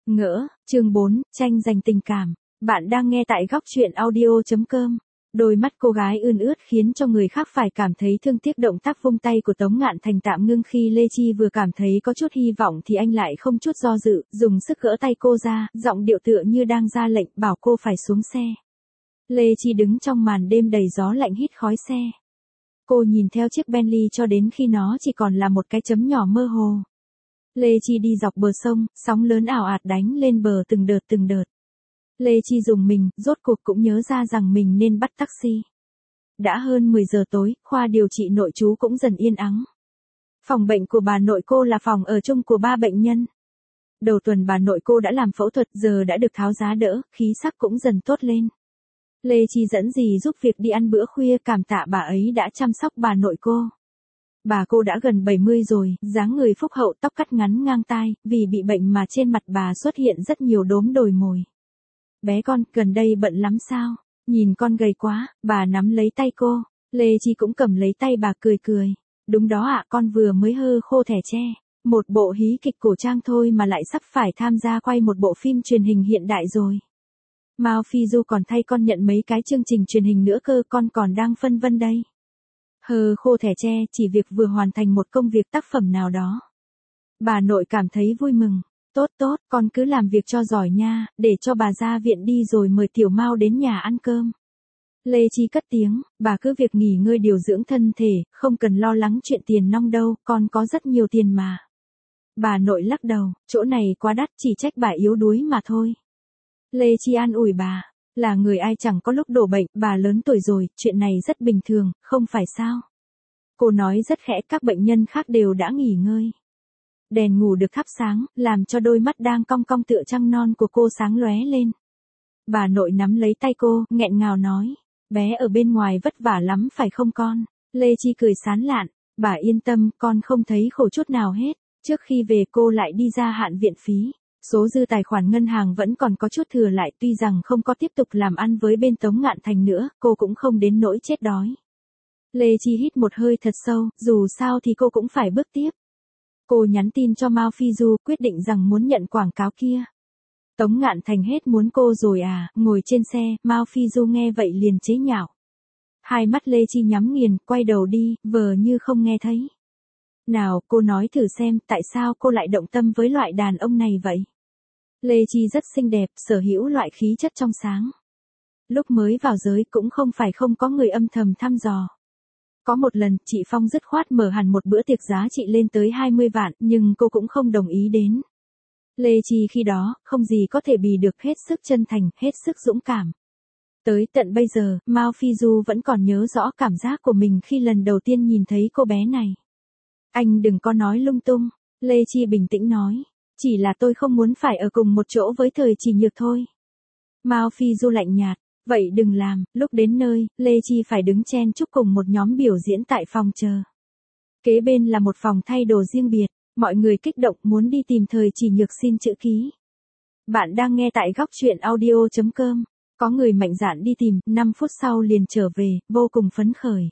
Ngỡ, chương 4, tranh giành tình cảm. Bạn đang nghe tại góc truyện audio.com. Đôi mắt cô gái ươn ướt khiến cho người khác phải cảm thấy thương tiếc. Động tác vung tay của Tống Ngạn Thành tạm ngưng khi Lê Chi vừa cảm thấy có chút hy vọng thì anh lại không chút do dự, dùng sức gỡ tay cô ra, giọng điệu tựa như đang ra lệnh bảo cô phải xuống xe. Lê Chi đứng trong màn đêm đầy gió lạnh hít khói xe. Cô nhìn theo chiếc Bentley cho đến khi nó chỉ còn là một cái chấm nhỏ mơ hồ. Lê Chi đi dọc bờ sông, sóng lớn ảo ạt đánh lên bờ từng đợt từng đợt. Lê Chi dùng mình, rốt cuộc cũng nhớ ra rằng mình nên bắt taxi. Đã hơn 10 giờ tối, khoa điều trị nội trú cũng dần yên ắng. Phòng bệnh của bà nội cô là phòng ở chung của 3 bệnh nhân. Đầu tuần bà nội cô đã làm phẫu thuật, giờ đã được tháo giá đỡ, khí sắc cũng dần tốt lên. Lê Chi dẫn dì giúp việc đi ăn bữa khuya, cảm tạ bà ấy đã chăm sóc bà nội cô. Bà cô đã gần 70 rồi, dáng người phúc hậu, tóc cắt ngắn ngang tai, vì bị bệnh mà trên mặt bà xuất hiện rất nhiều đốm đồi mồi. Bé con, gần đây bận lắm sao? Nhìn con gầy quá, bà nắm lấy tay cô. Lê Chi cũng cầm lấy tay bà cười cười. Đúng đó ạ, con vừa mới hơ khô thẻ tre. Một bộ hí kịch cổ trang thôi mà lại sắp phải tham gia quay một bộ phim truyền hình hiện đại rồi. Mao Phi Du còn thay con nhận mấy cái chương trình truyền hình nữa cơ, con còn đang phân vân đây. Hơ khô thẻ tre, chỉ việc vừa hoàn thành một công việc tác phẩm nào đó. Bà nội cảm thấy vui mừng. Tốt tốt, con cứ làm việc cho giỏi nha, để cho bà ra viện đi rồi mời Tiểu Mao đến nhà ăn cơm. Lê Chi cất tiếng, bà cứ việc nghỉ ngơi điều dưỡng thân thể, không cần lo lắng chuyện tiền nong đâu, con có rất nhiều tiền mà. Bà nội lắc đầu, chỗ này quá đắt, chỉ trách bà yếu đuối mà thôi. Lê Chi an ủi bà, là người ai chẳng có lúc đổ bệnh, bà lớn tuổi rồi, chuyện này rất bình thường, không phải sao? Cô nói rất khẽ, các bệnh nhân khác đều đã nghỉ ngơi. Đèn ngủ được thắp sáng, làm cho đôi mắt đang cong cong tựa trăng non của cô sáng lóe lên. Bà nội nắm lấy tay cô, nghẹn ngào nói, bé ở bên ngoài vất vả lắm phải không con? Lê Chi cười sán lạn, bà yên tâm, con không thấy khổ chút nào hết. Trước khi về cô lại đi ra hạn viện phí. Số dư tài khoản ngân hàng vẫn còn có chút thừa lại, tuy rằng không có tiếp tục làm ăn với bên Tống Ngạn Thành nữa, cô cũng không đến nỗi chết đói. Lê Chi hít một hơi thật sâu, dù sao thì cô cũng phải bước tiếp. Cô nhắn tin cho Mao Phi Du, quyết định rằng muốn nhận quảng cáo kia. Tống Ngạn Thành hết muốn cô rồi à? Ngồi trên xe, Mao Phi Du nghe vậy liền chế nhạo. Hai mắt Lê Chi nhắm nghiền, quay đầu đi, vờ như không nghe thấy. Nào, cô nói thử xem, tại sao cô lại động tâm với loại đàn ông này vậy? Lê Chi rất xinh đẹp, sở hữu loại khí chất trong sáng. Lúc mới vào giới cũng không phải không có người âm thầm thăm dò. Có một lần, chị Phong dứt khoát mở hẳn một bữa tiệc giá trị lên tới 20 vạn, nhưng cô cũng không đồng ý đến. Lê Chi khi đó, không gì có thể bì được, hết sức chân thành, hết sức dũng cảm. Tới tận bây giờ, Mao Phi Du vẫn còn nhớ rõ cảm giác của mình khi lần đầu tiên nhìn thấy cô bé này. Anh đừng có nói lung tung, Lê Chi bình tĩnh nói. Chỉ là tôi không muốn phải ở cùng một chỗ với Thời Chỉ Nhược thôi. Mao Phi Du lạnh nhạt. Vậy đừng làm. Lúc đến nơi, Lê Chi phải đứng chen chúc cùng một nhóm biểu diễn tại phòng chờ. Kế bên là một phòng thay đồ riêng biệt. Mọi người kích động muốn đi tìm Thời Chỉ Nhược xin chữ ký. Bạn đang nghe tại góc truyện audio.com. Có người mạnh dạn đi tìm, 5 phút sau liền trở về, vô cùng phấn khởi.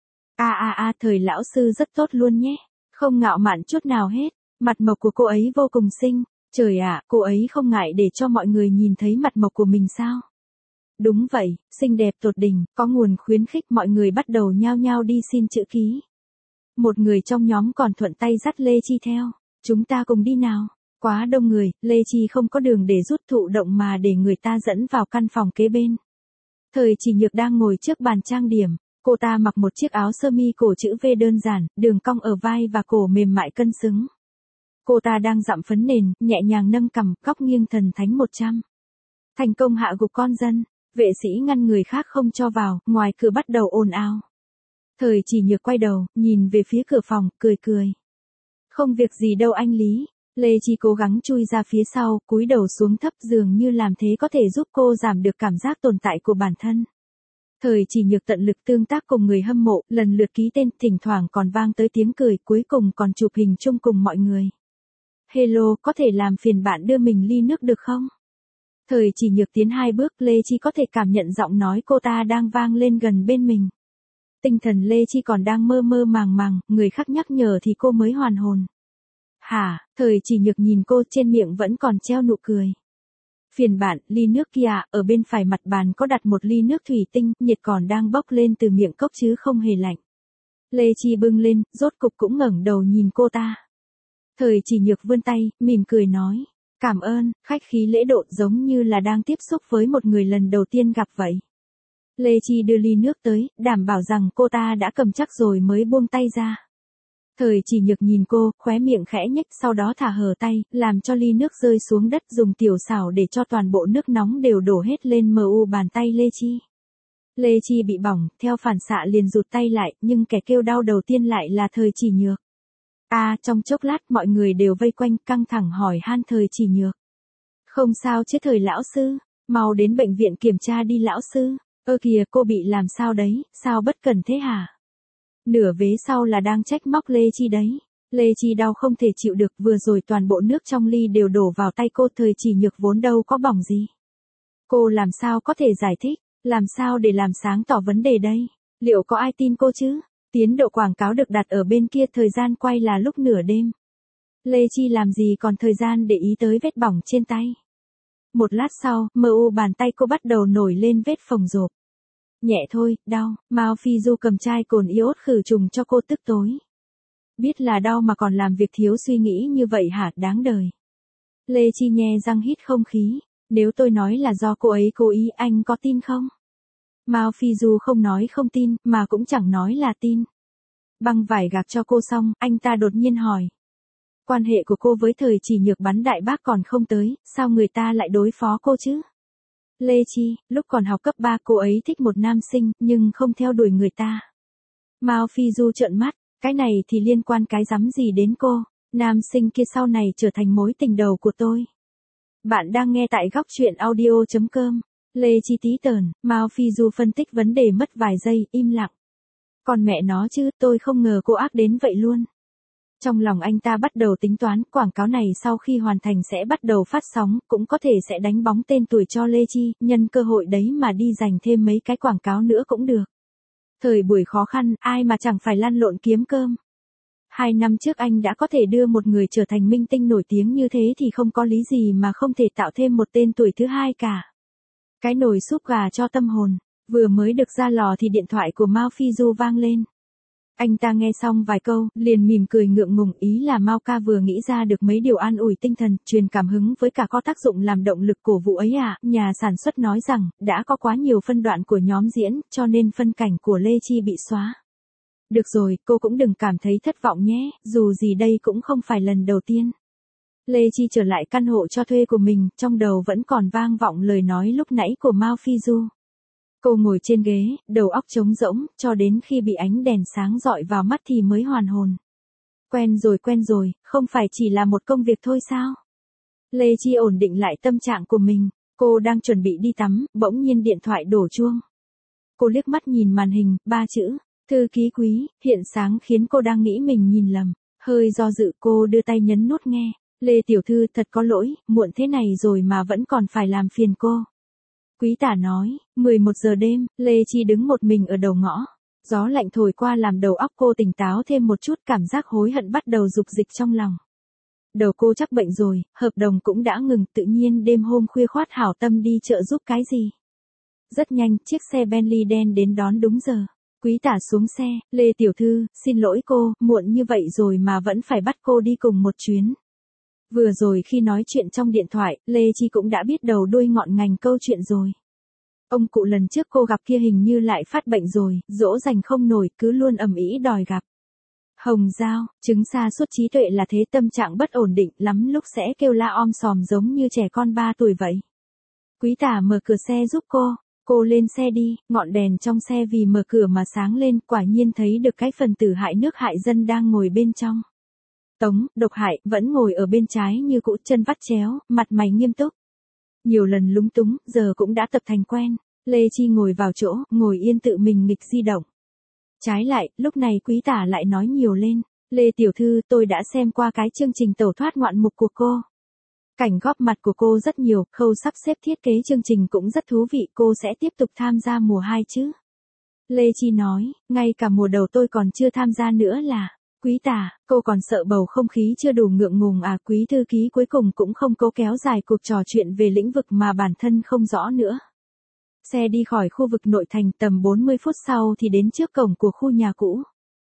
Thời lão sư rất tốt luôn nhé. Không ngạo mạn chút nào hết. Mặt mộc của cô ấy vô cùng xinh. Trời ạ, cô ấy không ngại để cho mọi người nhìn thấy mặt mộc của mình sao? Đúng vậy, xinh đẹp tột đỉnh, có nguồn khuyến khích, mọi người bắt đầu nhao nhao đi xin chữ ký. Một người trong nhóm còn thuận tay dắt Lê Chi theo. Chúng ta cùng đi nào. Quá đông người, Lê Chi không có đường để rút, thụ động mà để người ta dẫn vào căn phòng kế bên. Thời Chỉ Nhược đang ngồi trước bàn trang điểm. Cô ta mặc một chiếc áo sơ mi cổ chữ V đơn giản, đường cong ở vai và cổ mềm mại cân xứng. Cô ta đang dặm phấn nền, nhẹ nhàng nâng cằm, góc nghiêng thần thánh 100. Thành công hạ gục con dân. Vệ sĩ ngăn người khác không cho vào, ngoài cửa bắt đầu ồn ào. Thời Chỉ Nhược quay đầu, nhìn về phía cửa phòng, cười cười. Không việc gì đâu anh Lý. Lê Chi cố gắng chui ra phía sau, cúi đầu xuống thấp, dường như làm thế có thể giúp cô giảm được cảm giác tồn tại của bản thân. Thời Chỉ Nhược tận lực tương tác cùng người hâm mộ, lần lượt ký tên, thỉnh thoảng còn vang tới tiếng cười, cuối cùng còn chụp hình chung cùng mọi người. Hello, có thể làm phiền bạn đưa mình ly nước được không? Thời Chỉ Nhược tiến 2 bước, Lê Chi có thể cảm nhận giọng nói cô ta đang vang lên gần bên mình. Tinh thần Lê Chi còn đang mơ mơ màng màng, người khác nhắc nhở thì cô mới hoàn hồn. Hả, Thời Chỉ Nhược nhìn cô, trên miệng vẫn còn treo nụ cười. Phiền bạn, ly nước kia, ở bên phải mặt bàn có đặt một ly nước thủy tinh, nhiệt còn đang bốc lên từ miệng cốc chứ không hề lạnh. Lê Chi bưng lên, rốt cục cũng ngẩng đầu nhìn cô ta. Thời Chỉ Nhược vươn tay, mỉm cười nói. Cảm ơn, khách khí lễ độ giống như là đang tiếp xúc với một người lần đầu tiên gặp vậy. Lê Chi đưa ly nước tới, đảm bảo rằng cô ta đã cầm chắc rồi mới buông tay ra. Thời Chỉ Nhược nhìn cô, khóe miệng khẽ nhếch, sau đó thả hờ tay, làm cho ly nước rơi xuống đất, dùng tiểu xảo để cho toàn bộ nước nóng đều đổ hết lên mu bàn tay Lê Chi. Lê Chi bị bỏng, theo phản xạ liền rụt tay lại, nhưng kẻ kêu đau đầu tiên lại là Thời Chỉ Nhược. Trong chốc lát mọi người đều vây quanh, căng thẳng hỏi han Thời Chỉ Nhược. Không sao chứ Thời lão sư, mau đến bệnh viện kiểm tra đi lão sư. Kìa, cô bị làm sao đấy, sao bất cẩn thế hả? Nửa vế sau là đang trách móc Lê Chi đấy. Lê Chi đau không thể chịu được, vừa rồi toàn bộ nước trong ly đều đổ vào tay cô, Thời Chỉ Nhược vốn đâu có bỏng gì. Cô làm sao có thể giải thích, làm sao để làm sáng tỏ vấn đề đây? Liệu có ai tin cô chứ? Tiến độ quảng cáo được đặt ở bên kia, thời gian quay là lúc nửa đêm. Lê Chi làm gì còn thời gian để ý tới vết bỏng trên tay. Một lát sau, mu bàn tay cô bắt đầu nổi lên vết phồng rộp. Nhẹ thôi, đau, Mao Phi Du cầm chai cồn iốt khử trùng cho cô tức tối. Biết là đau mà còn làm việc thiếu suy nghĩ như vậy hả, đáng đời. Lê Chi nhe răng hít không khí, nếu tôi nói là do cô ấy cố ý, anh có tin không? Mao Phi Du không nói không tin, mà cũng chẳng nói là tin. Băng vải gạc cho cô xong, anh ta đột nhiên hỏi. Quan hệ của cô với Thời Chỉ Nhược bắn đại bác còn không tới, sao người ta lại đối phó cô chứ? Lê Chi, lúc còn học cấp 3 cô ấy thích một nam sinh, nhưng không theo đuổi người ta. Mao Phi Du trợn mắt, cái này thì liên quan cái rắm gì đến cô, nam sinh kia sau này trở thành mối tình đầu của tôi. Bạn đang nghe tại góc truyện audio.com. Lê Chi tí tởn, Mao Phi Du phân tích vấn đề mất vài giây, im lặng. Còn mẹ nó chứ, tôi không ngờ cô ác đến vậy luôn. Trong lòng anh ta bắt đầu tính toán, quảng cáo này sau khi hoàn thành sẽ bắt đầu phát sóng, cũng có thể sẽ đánh bóng tên tuổi cho Lê Chi, nhân cơ hội đấy mà đi dành thêm mấy cái quảng cáo nữa cũng được. Thời buổi khó khăn, ai mà chẳng phải lăn lộn kiếm cơm. 2 năm trước anh đã có thể đưa một người trở thành minh tinh nổi tiếng như thế thì không có lý gì mà không thể tạo thêm một tên tuổi thứ hai cả. Cái nồi súp gà cho tâm hồn, vừa mới được ra lò thì điện thoại của Mao Phi Du vang lên. Anh ta nghe xong vài câu, liền mỉm cười ngượng ngùng, ý là Mao ca vừa nghĩ ra được mấy điều an ủi tinh thần, truyền cảm hứng với cả có tác dụng làm động lực cổ vũ ấy à. Nhà sản xuất nói rằng, đã có quá nhiều phân đoạn của nhóm diễn, cho nên phân cảnh của Lê Chi bị xóa. Được rồi, cô cũng đừng cảm thấy thất vọng nhé, dù gì đây cũng không phải lần đầu tiên. Lê Chi trở lại căn hộ cho thuê của mình, trong đầu vẫn còn vang vọng lời nói lúc nãy của Mao Phi Du. Cô ngồi trên ghế, đầu óc trống rỗng, cho đến khi bị ánh đèn sáng rọi vào mắt thì mới hoàn hồn. Quen rồi, không phải chỉ là một công việc thôi sao? Lê Chi ổn định lại tâm trạng của mình, cô đang chuẩn bị đi tắm, bỗng nhiên điện thoại đổ chuông. Cô liếc mắt nhìn màn hình, 3 chữ, thư ký Quý, hiện sáng khiến cô đang nghĩ mình nhìn lầm. Hơi do dự cô đưa tay nhấn nút nghe. Lê tiểu thư thật có lỗi, muộn thế này rồi mà vẫn còn phải làm phiền cô. Quý tả nói, 11 giờ đêm, Lê Chi đứng một mình ở đầu ngõ. Gió lạnh thổi qua làm đầu óc cô tỉnh táo thêm một chút, cảm giác hối hận bắt đầu dục dịch trong lòng. Đầu cô chắc bệnh rồi, hợp đồng cũng đã ngừng, tự nhiên đêm hôm khuya khoát hảo tâm đi chợ giúp cái gì. Rất nhanh, chiếc xe Bentley đen đến đón đúng giờ. Quý tả xuống xe, Lê tiểu thư, xin lỗi cô, muộn như vậy rồi mà vẫn phải bắt cô đi cùng một chuyến. Vừa rồi khi nói chuyện trong điện thoại, Lê Chi cũng đã biết đầu đuôi ngọn ngành câu chuyện rồi. Ông cụ lần trước cô gặp kia hình như lại phát bệnh rồi, dỗ dành không nổi, cứ luôn ầm ĩ đòi gặp. Hồng Giao, chứng sa sút trí tuệ là thế, tâm trạng bất ổn định lắm lúc sẽ kêu la om sòm giống như trẻ con 3 tuổi vậy. Quý tả mở cửa xe giúp cô lên xe đi, ngọn đèn trong xe vì mở cửa mà sáng lên, quả nhiên thấy được cái phần tử hại nước hại dân đang ngồi bên trong. Tống, Độc Hại, vẫn ngồi ở bên trái như cũ, chân vắt chéo, mặt mày nghiêm túc. Nhiều lần lúng túng, giờ cũng đã tập thành quen. Lê Chi ngồi vào chỗ, ngồi yên tự mình nghịch di động. Trái lại, lúc này quý tả lại nói nhiều lên. Lê tiểu thư, tôi đã xem qua cái chương trình tẩu thoát ngoạn mục của cô. Cảnh góp mặt của cô rất nhiều, khâu sắp xếp thiết kế chương trình cũng rất thú vị, cô sẽ tiếp tục tham gia mùa 2 chứ? Lê Chi nói, ngay cả mùa đầu tôi còn chưa tham gia nữa là. Quý tả, cô còn sợ bầu không khí chưa đủ ngượng ngùng à? Quý thư ký cuối cùng cũng không cố kéo dài cuộc trò chuyện về lĩnh vực mà bản thân không rõ nữa. Xe đi khỏi khu vực nội thành tầm 40 phút sau thì đến trước cổng của khu nhà cũ.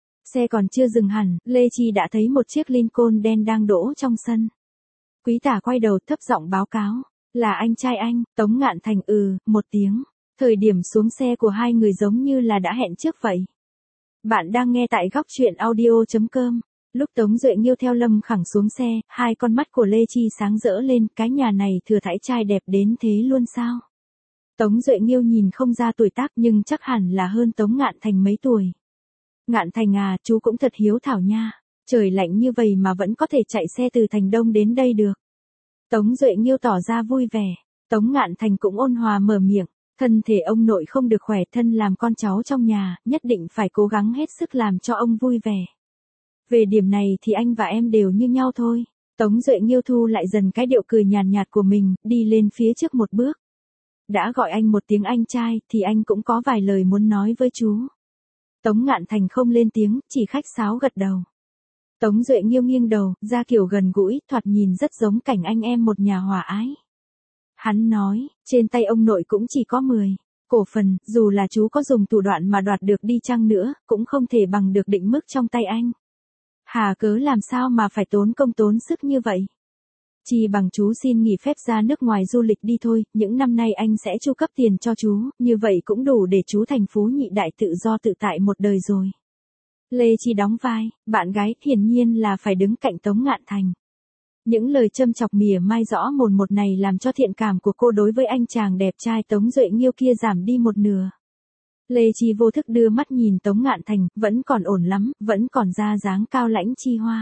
Xe còn chưa dừng hẳn, Lê Chi đã thấy một chiếc Lincoln đen đang đỗ trong sân. Quý tả quay đầu thấp giọng báo cáo. Là anh trai anh, Tống Ngạn Thành. Một tiếng. Thời điểm xuống xe của hai người giống như là đã hẹn trước vậy. Bạn đang nghe tại góc truyện audio.com. Lúc Tống Duệ Nghiêu theo Lâm Khẳng xuống xe, hai con mắt của Lê Chi sáng rỡ lên. Cái nhà này thừa thãi trai đẹp đến thế luôn sao? Tống Duệ Nghiêu nhìn không ra tuổi tác nhưng chắc hẳn là hơn Tống Ngạn Thành mấy tuổi. Ngạn Thành à, chú cũng thật hiếu thảo nha. Trời lạnh như vậy mà vẫn có thể chạy xe từ thành Đông đến đây được. Tống Duệ Nghiêu tỏ ra vui vẻ. Tống Ngạn Thành cũng ôn hòa mở miệng. Thân thể ông nội không được khỏe, thân làm con cháu trong nhà, nhất định phải cố gắng hết sức làm cho ông vui vẻ. Về điểm này thì anh và em đều như nhau thôi. Tống Duệ Nghiêu thu lại dần cái điệu cười nhàn nhạt của mình, đi lên phía trước một bước. Đã gọi anh một tiếng anh trai, thì anh cũng có vài lời muốn nói với chú. Tống Ngạn Thành không lên tiếng, chỉ khách sáo gật đầu. Tống Duệ Nghiêu nghiêng đầu, ra kiểu gần gũi, thoạt nhìn rất giống cảnh anh em một nhà hòa ái. Hắn nói, trên tay ông nội cũng chỉ có 10 cổ phần, dù là chú có dùng thủ đoạn mà đoạt được đi chăng nữa, cũng không thể bằng được định mức trong tay anh. Hà cớ làm sao mà phải tốn công tốn sức như vậy? Chỉ bằng chú xin nghỉ phép ra nước ngoài du lịch đi thôi, những năm nay anh sẽ chu cấp tiền cho chú, như vậy cũng đủ để chú thành phú nhị đại tự do tự tại một đời rồi. Lê Chi đóng vai, bạn gái, hiển nhiên là phải đứng cạnh Tống Ngạn Thành. Những lời châm chọc mỉa mai rõ mồn một này làm cho thiện cảm của cô đối với anh chàng đẹp trai Tống Duệ Nghiêu kia giảm đi một nửa. Lê Chi vô thức đưa mắt nhìn Tống Ngạn Thành, vẫn còn ổn lắm, vẫn còn ra dáng cao lãnh chi hoa.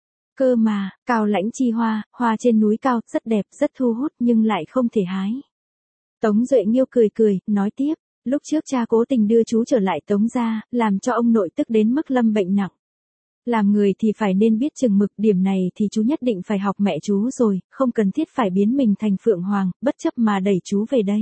Cơ mà, cao lãnh chi hoa, hoa trên núi cao, rất đẹp, rất thu hút nhưng lại không thể hái. Tống Duệ Nghiêu cười cười, nói tiếp, lúc trước cha cố tình đưa chú trở lại Tống gia, làm cho ông nội tức đến mức lâm bệnh nặng. Làm người thì phải nên biết chừng mực, điểm này thì chú nhất định phải học mẹ chú rồi, không cần thiết phải biến mình thành Phượng Hoàng, bất chấp mà đẩy chú về đây.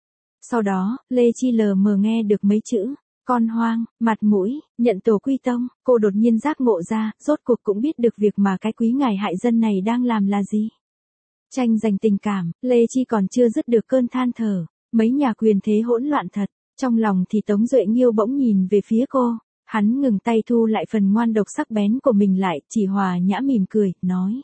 Sau đó, Lê Chi lờ mờ nghe được mấy chữ, con hoang, mặt mũi, nhận tổ quy tông, cô đột nhiên giác ngộ ra, rốt cuộc cũng biết được việc mà cái quý ngài hại dân này đang làm là gì. Tranh giành tình cảm, Lê Chi còn chưa dứt được cơn than thở, mấy nhà quyền thế hỗn loạn thật, trong lòng thì Tống Duệ Nghiêu bỗng nhìn về phía cô. Hắn ngừng tay thu lại phần ngoan độc sắc bén của mình lại, chỉ hòa nhã mỉm cười, nói.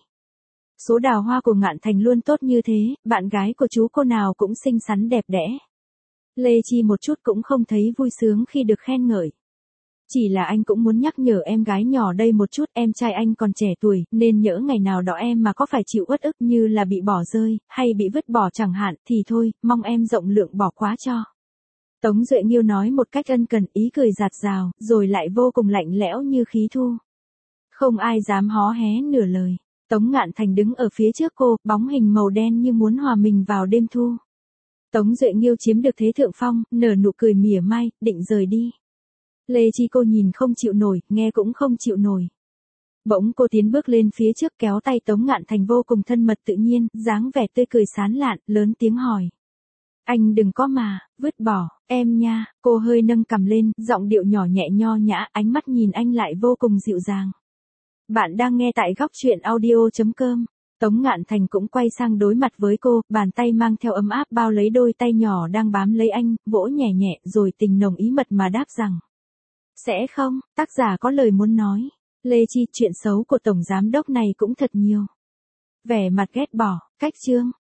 Số đào hoa của Ngạn Thành luôn tốt như thế, bạn gái của chú cô nào cũng xinh xắn đẹp đẽ. Lê Chi một chút cũng không thấy vui sướng khi được khen ngợi. Chỉ là anh cũng muốn nhắc nhở em gái nhỏ đây một chút, em trai anh còn trẻ tuổi, nên nhỡ ngày nào đó em mà có phải chịu uất ức như là bị bỏ rơi, hay bị vứt bỏ chẳng hạn, thì thôi, mong em rộng lượng bỏ quá cho. Tống Duệ Nghiêu nói một cách ân cần, ý cười rạt rào, rồi lại vô cùng lạnh lẽo như khí thu. Không ai dám hó hé nửa lời. Tống Ngạn Thành đứng ở phía trước cô, bóng hình màu đen như muốn hòa mình vào đêm thu. Tống Duệ Nghiêu chiếm được thế thượng phong, nở nụ cười mỉa mai, định rời đi. Lê Chi cô nhìn không chịu nổi, nghe cũng không chịu nổi. Bỗng cô tiến bước lên phía trước kéo tay Tống Ngạn Thành vô cùng thân mật tự nhiên, dáng vẻ tươi cười sán lạn, lớn tiếng hỏi. Anh đừng có mà, vứt bỏ, em nha, cô hơi nâng cằm lên, giọng điệu nhỏ nhẹ nho nhã, ánh mắt nhìn anh lại vô cùng dịu dàng. Bạn đang nghe tại góc truyện audio.com. Tống Ngạn Thành cũng quay sang đối mặt với cô, bàn tay mang theo ấm áp bao lấy đôi tay nhỏ đang bám lấy anh, vỗ nhẹ nhẹ rồi tình nồng ý mật mà đáp rằng. Sẽ không, tác giả có lời muốn nói. Lê Chi, chuyện xấu của tổng giám đốc này cũng thật nhiều. Vẻ mặt ghét bỏ, cách chương.